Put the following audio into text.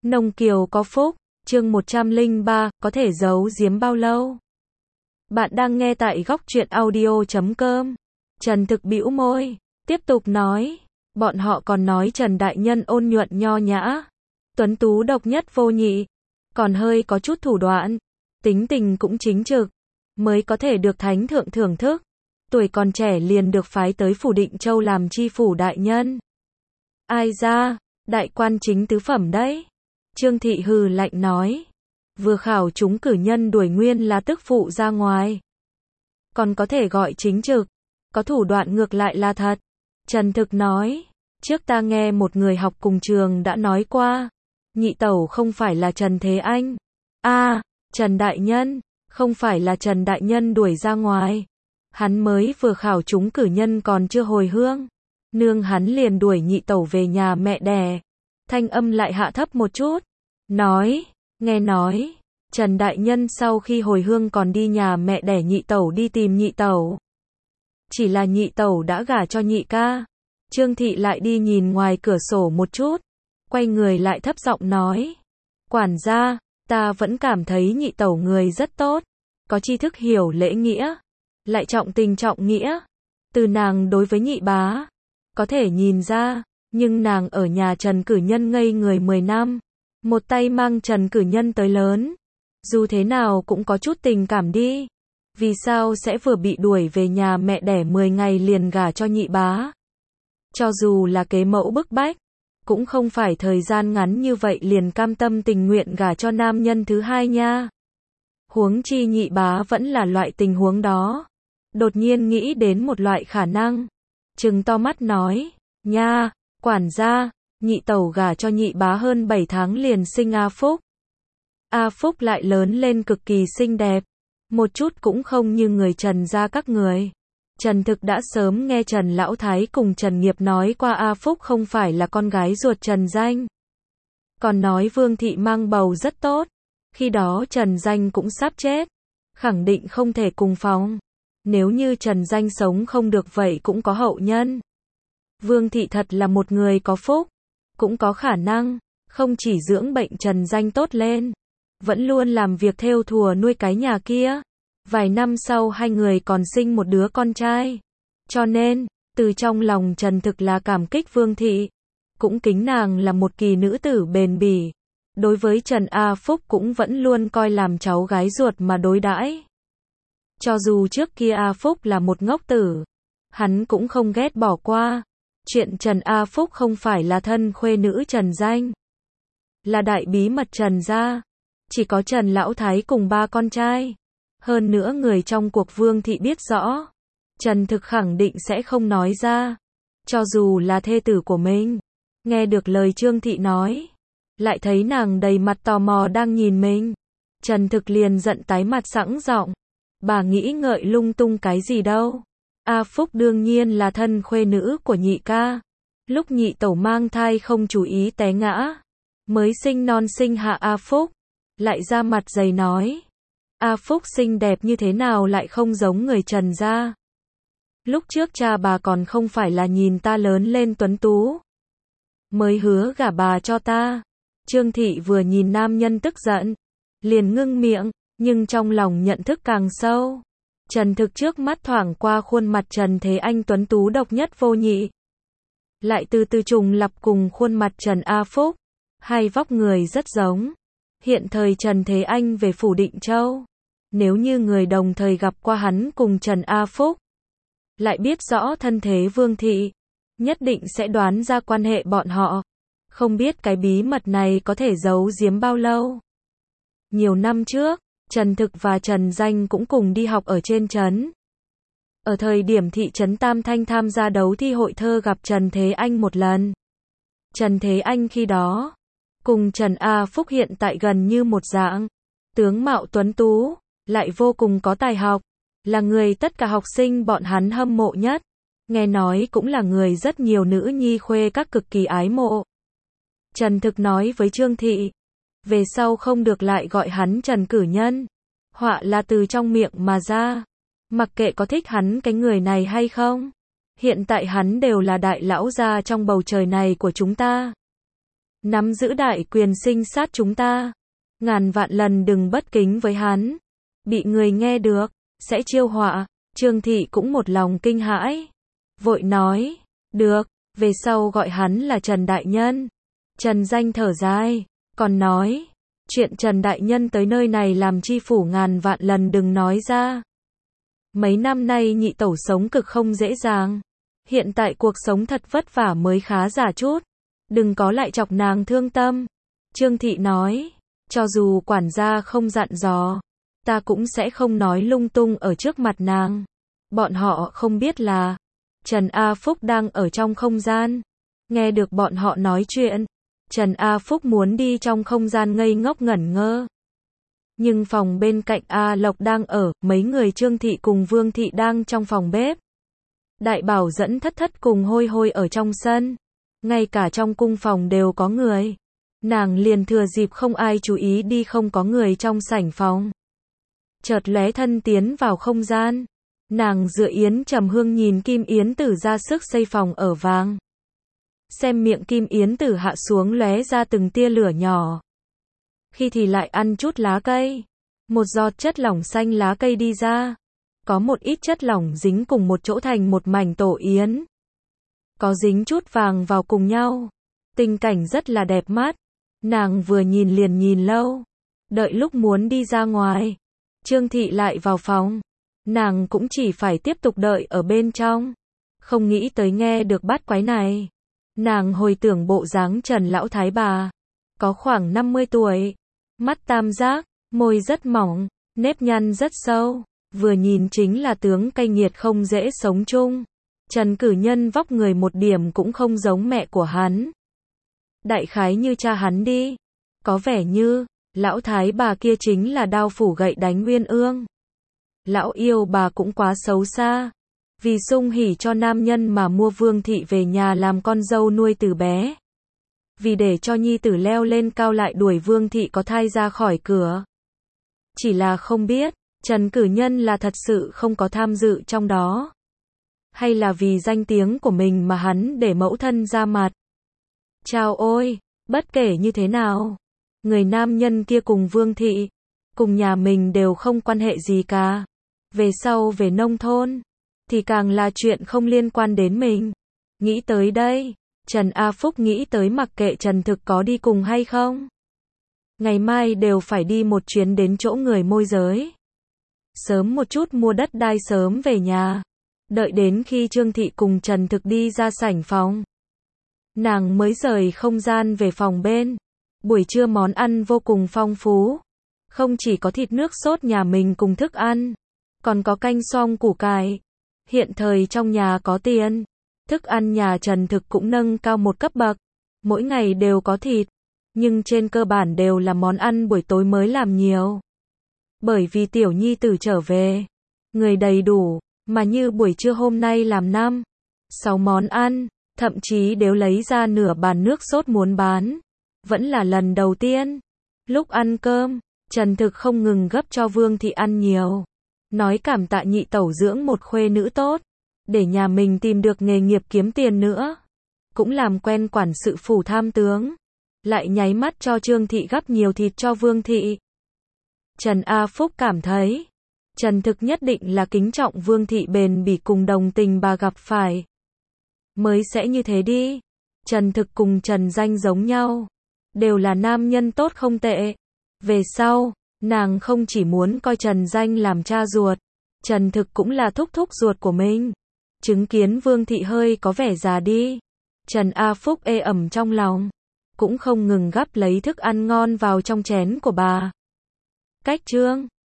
Nông Kiều có phúc, chương 103, có thể giấu giếm bao lâu? Bạn đang nghe tại góc truyện audio.com. Trần Thực bĩu môi, tiếp tục nói, bọn họ còn nói Trần Đại Nhân ôn nhuận nho nhã, tuấn tú độc nhất vô nhị, còn hơi có chút thủ đoạn, tính tình cũng chính trực, mới có thể được thánh thượng thưởng thức. Tuổi còn trẻ liền được phái tới phủ Định Châu làm chi phủ đại nhân. Ai ra, đại quan chính tứ phẩm đấy. Trương Thị hừ lạnh nói, vừa khảo chúng cử nhân đuổi nguyên là tức phụ ra ngoài. Còn có thể gọi chính trực, có thủ đoạn ngược lại là thật. Trần Thực nói, trước ta nghe một người học cùng trường đã nói qua, nhị tẩu không phải là Trần Thế Anh. Trần Đại Nhân, không phải là Trần Đại Nhân đuổi ra ngoài. Hắn mới vừa khảo chúng cử nhân còn chưa hồi hương. Nương hắn liền đuổi nhị tẩu về nhà mẹ đẻ. Thanh âm lại hạ thấp một chút. Nói, nghe nói, Trần Đại Nhân sau khi hồi hương còn đi nhà mẹ đẻ nhị tẩu đi tìm nhị tẩu. Chỉ là nhị tẩu đã gả cho nhị ca. Trương Thị lại đi nhìn ngoài cửa sổ một chút. Quay người lại thấp giọng nói. Quản gia, ta vẫn cảm thấy nhị tẩu người rất tốt. Có tri thức hiểu lễ nghĩa. Lại trọng tình trọng nghĩa. Từ nàng đối với nhị bá, có thể nhìn ra, nhưng nàng ở nhà Trần Cử Nhân ngây người 10 năm. Một tay mang Trần Cử Nhân tới lớn. Dù thế nào cũng có chút tình cảm đi. Vì sao sẽ vừa bị đuổi về nhà mẹ đẻ 10 ngày liền gả cho nhị bá? Cho dù là kế mẫu bức bách, cũng không phải thời gian ngắn như vậy liền cam tâm tình nguyện gả cho nam nhân thứ hai nha. Huống chi nhị bá vẫn là loại tình huống đó. Đột nhiên nghĩ đến một loại khả năng. Trừng to mắt nói, nha, quản gia, nhị tẩu gả cho nhị bá hơn 7 tháng liền sinh A Phúc. A Phúc lại lớn lên cực kỳ xinh đẹp. Một chút cũng không như người Trần gia các người. Trần Thực đã sớm nghe Trần Lão Thái cùng Trần Nghiệp nói qua A Phúc không phải là con gái ruột Trần Danh. Còn nói Vương Thị mang bầu rất tốt. Khi đó Trần Danh cũng sắp chết. Khẳng định không thể cùng phòng. Nếu như Trần Danh sống không được vậy cũng có hậu nhân. Vương Thị thật là một người có phúc. Cũng có khả năng. Không chỉ dưỡng bệnh Trần Danh tốt lên. Vẫn luôn làm việc thêu thùa nuôi cái nhà kia. Vài năm sau hai người còn sinh một đứa con trai. Cho nên, từ trong lòng Trần Thực là cảm kích Vương Thị. Cũng kính nàng là một kỳ nữ tử bền bỉ. Đối với Trần A Phúc cũng vẫn luôn coi làm cháu gái ruột mà đối đãi. Cho dù trước kia A Phúc là một ngốc tử, hắn cũng không ghét bỏ qua. Chuyện Trần A Phúc không phải là thân khuê nữ Trần Danh. Là đại bí mật Trần gia. Chỉ có Trần Lão Thái cùng 3 con trai. Hơn nữa người trong cuộc Vương Thị biết rõ. Trần Thực khẳng định sẽ không nói ra. Cho dù là thê tử của mình. Nghe được lời Trương Thị nói. Lại thấy nàng đầy mặt tò mò đang nhìn mình. Trần Thực liền giận tái mặt sẵn giọng. Bà nghĩ ngợi lung tung cái gì đâu. A Phúc đương nhiên là thân khuê nữ của nhị ca. Lúc nhị tẩu mang thai không chú ý té ngã. Mới sinh non sinh hạ A Phúc. Lại ra mặt dày nói. A Phúc xinh đẹp như thế nào lại không giống người Trần gia. Lúc trước cha bà còn không phải là nhìn ta lớn lên tuấn tú. Mới hứa gả bà cho ta. Trương Thị vừa nhìn nam nhân tức giận. Liền ngưng miệng. Nhưng trong lòng nhận thức càng sâu. Trần Thực trước mắt thoảng qua khuôn mặt Trần Thế Anh tuấn tú độc nhất vô nhị. Lại từ từ trùng lặp cùng khuôn mặt Trần A Phúc. Hai vóc người rất giống. Hiện thời Trần Thế Anh về phủ Định Châu. Nếu như người đồng thời gặp qua hắn cùng Trần A Phúc. Lại biết rõ thân thế Vương Thị. Nhất định sẽ đoán ra quan hệ bọn họ. Không biết cái bí mật này có thể giấu giếm bao lâu. Nhiều năm trước. Trần Thực và Trần Danh cũng cùng đi học ở trên trấn. Ở thời điểm thị trấn Tam Thanh tham gia đấu thi hội thơ gặp Trần Thế Anh một lần. Trần Thế Anh khi đó, cùng Trần A Phúc hiện tại gần như một dạng. Tướng mạo tuấn tú, lại vô cùng có tài học. Là người tất cả học sinh bọn hắn hâm mộ nhất. Nghe nói cũng là người rất nhiều nữ nhi khuê các cực kỳ ái mộ. Trần Thực nói với Trương Thị. Về sau không được lại gọi hắn Trần Cử Nhân. Họa là từ trong miệng mà ra. Mặc kệ có thích hắn cái người này hay không. Hiện tại hắn đều là đại lão gia trong bầu trời này của chúng ta. nắm giữ đại quyền sinh sát chúng ta. Ngàn vạn lần đừng bất kính với hắn. Bị người nghe được, sẽ chiêu họa. Trương Thị cũng một lòng kinh hãi. Vội nói, được, về sau gọi hắn là Trần Đại Nhân. Trần Danh thở dài, còn nói, chuyện Trần Đại Nhân tới nơi này làm chi phủ ngàn vạn lần đừng nói ra. Mấy năm nay nhị tẩu sống cực không dễ dàng. Hiện tại cuộc sống thật vất vả mới khá giả chút. Đừng có lại chọc nàng thương tâm. Trương Thị nói, cho dù quản gia không dặn dò, ta cũng sẽ không nói lung tung ở trước mặt nàng. Bọn họ không biết là Trần A Phúc đang ở trong không gian. Nghe được bọn họ nói chuyện, Trần A Phúc muốn đi trong không gian ngây ngốc ngẩn ngơ. Nhưng phòng bên cạnh A Lộc đang ở, mấy người Trương Thị cùng Vương Thị đang trong phòng bếp. Đại Bảo dẫn Thất Thất cùng Hôi Hôi ở trong sân. Ngay cả trong cung phòng đều có người. Nàng liền thừa dịp không ai chú ý đi không có người trong sảnh phòng. Chợt lóe thân tiến vào không gian. Nàng dựa Yến Trầm Hương nhìn Kim Yến Tử ra sức xây phòng ở vàng. Xem miệng Kim Yến Tử hạ xuống lóe ra từng tia lửa nhỏ. Khi thì lại ăn chút lá cây. Một giọt chất lỏng xanh lá cây đi ra. Có một ít chất lỏng dính cùng một chỗ thành một mảnh tổ yến. Có dính chút vàng vào cùng nhau. Tình cảnh rất là đẹp mắt. Nàng vừa nhìn liền nhìn lâu. Đợi lúc muốn đi ra ngoài, Trương Thị lại vào phòng. Nàng cũng chỉ phải tiếp tục đợi ở bên trong. Không nghĩ tới nghe được bát quái này. Nàng hồi tưởng bộ dáng Trần lão thái bà. Có khoảng 50 tuổi. Mắt tam giác, môi rất mỏng, nếp nhăn rất sâu. Vừa nhìn chính là tướng cay nghiệt không dễ sống chung. Trần Cử Nhân vóc người một điểm cũng không giống mẹ của hắn. Đại khái như cha hắn đi. Có vẻ như, lão thái bà kia chính là đao phủ gậy đánh Uyên Ương. Lão yêu bà cũng quá xấu xa. Vì sung hỉ cho nam nhân mà mua Vương Thị về nhà làm con dâu nuôi từ bé. Vì để cho nhi tử leo lên cao lại đuổi Vương Thị có thai ra khỏi cửa. Chỉ là không biết, Trần Cử Nhân là thật sự không có tham dự trong đó. Hay là vì danh tiếng của mình mà hắn để mẫu thân ra mặt. Chao ôi, bất kể như thế nào. Người nam nhân kia cùng Vương Thị, cùng nhà mình đều không quan hệ gì cả. Về sau về nông thôn, thì càng là chuyện không liên quan đến mình. Nghĩ tới đây, Trần A Phúc nghĩ tới mặc kệ Trần Thực có đi cùng hay không. Ngày mai đều phải đi một chuyến đến chỗ người môi giới. Sớm một chút mua đất đai sớm về nhà. Đợi đến khi Trương Thị cùng Trần Thực đi ra sảnh phòng. Nàng mới rời không gian về phòng bên. Buổi trưa món ăn vô cùng phong phú. Không chỉ có thịt nước sốt nhà mình cùng thức ăn. Còn có canh xoong củ cải. Hiện thời trong nhà có tiền. Thức ăn nhà Trần Thực cũng nâng cao một cấp bậc. Mỗi ngày đều có thịt. Nhưng trên cơ bản đều là món ăn buổi tối mới làm nhiều. Bởi vì tiểu nhi tử trở về. Người đầy đủ. Mà như buổi trưa hôm nay làm 5-6 món ăn. Thậm chí đều lấy ra nửa bàn nước sốt muốn bán. Vẫn là lần đầu tiên. Lúc ăn cơm, Trần Thực không ngừng gấp cho Vương Thị ăn nhiều. Nói cảm tạ nhị tẩu dưỡng một khuê nữ tốt. Để nhà mình tìm được nghề nghiệp kiếm tiền nữa. Cũng làm quen quản sự phủ tham tướng. Lại nháy mắt cho Trương Thị gấp nhiều thịt cho Vương Thị. Trần A Phúc cảm thấy, Trần Thực nhất định là kính trọng Vương Thị bền bỉ cùng đồng tình bà gặp phải. Mới sẽ như thế đi. Trần Thực cùng Trần Danh giống nhau. Đều là nam nhân tốt không tệ. Về sau, nàng không chỉ muốn coi Trần Danh làm cha ruột. Trần Thực cũng là thúc thúc ruột của mình. Chứng kiến Vương Thị hơi có vẻ già đi. Trần A Phúc ê ẩm trong lòng. Cũng không ngừng gắp lấy thức ăn ngon vào trong chén của bà. Cách chương